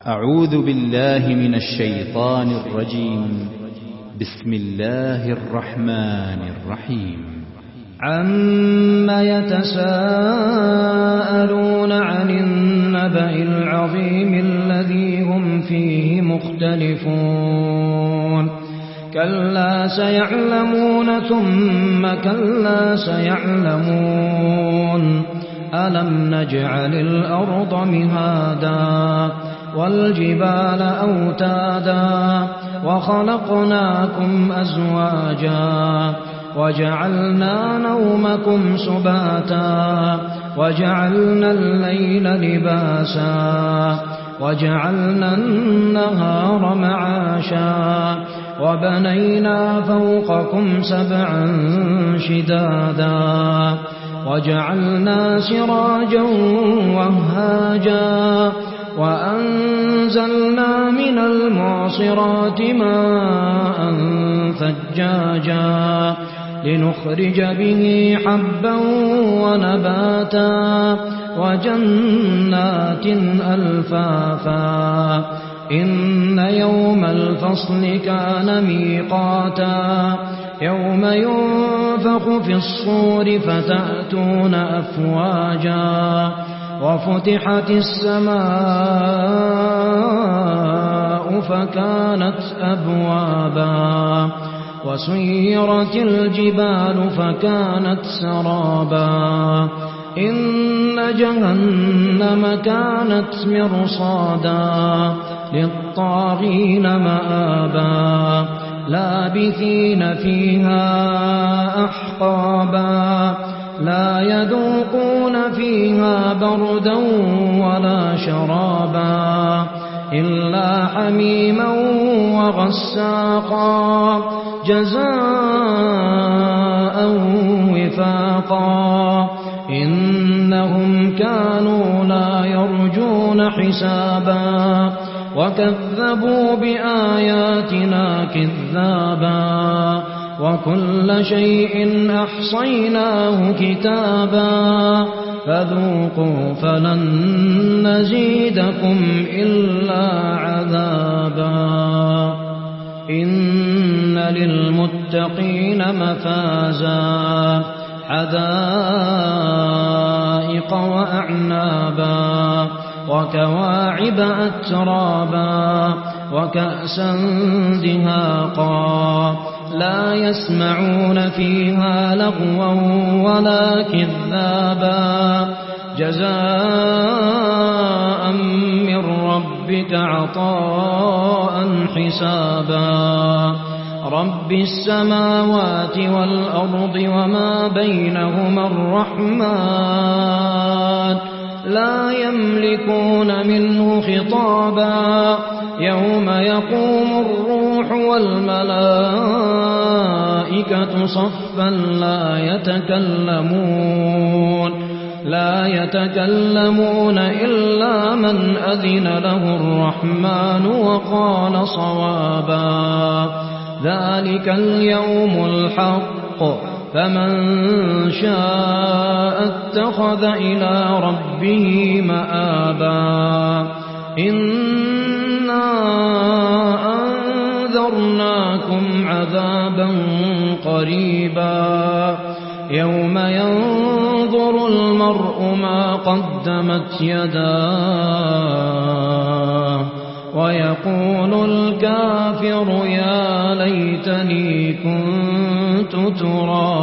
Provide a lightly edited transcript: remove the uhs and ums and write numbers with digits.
أعوذ بالله من الشيطان الرجيم. بسم الله الرحمن الرحيم. عما يتساءلون عن النبأ العظيم الذي هم فيه مختلفون كلا سيعلمون ثم كلا سيعلمون ألم نجعل الأرض مهادا والجبال أوتادا وخلقناكم أزواجا وجعلنا نومكم سباتا وجعلنا الليل لباسا وجعلنا النهار معاشا وبنينا فوقكم سبعا شدادا وجعلنا سراجا وهاجا وأنزلنا من المعصرات ماء ثجاجا لنخرج به حبا ونباتا وجنات ألفافا إن يوم الفصل كان ميقاتا يوم ينفخ في الصور فتأتون أفواجا وفتحت السماء فكانت أبوابا وسيرت الجبال فكانت سرابا إن جهنم كانت مرصادا للطاغين مآبا لابثين فيها أحقابا لا يذوقون فيها بردا ولا شرابا إلا حميما وغساقا جزاء وفاقا إنهم كانوا لا يرجون حسابا وكذبوا بآياتنا كذابا وكل شيء أحصيناه كتابا فذوقوا فلن نزيدكم إلا عذابا إن للمتقين مفازا حدائق وأعنابا وكواعب أترابا وكأسا دهاقا لا يسمعون فيها لغوا ولا كذابا جزاء من ربك عطاء حسابا رب السماوات والأرض وما بينهما الرحمن لا يملكون منه خطابا يوم يقوم الروح والملائكة صفا لا يتكلمون إلا من أذن له الرحمن وقال صوابا ذلك اليوم الحق فمن شاء اتخذ إلى ربه مآبا إنا أنذرناكم عذابا قريبا يوم ينظر المرء ما قدمت يداه ويقول الكافر يا ليتني كنت ترابا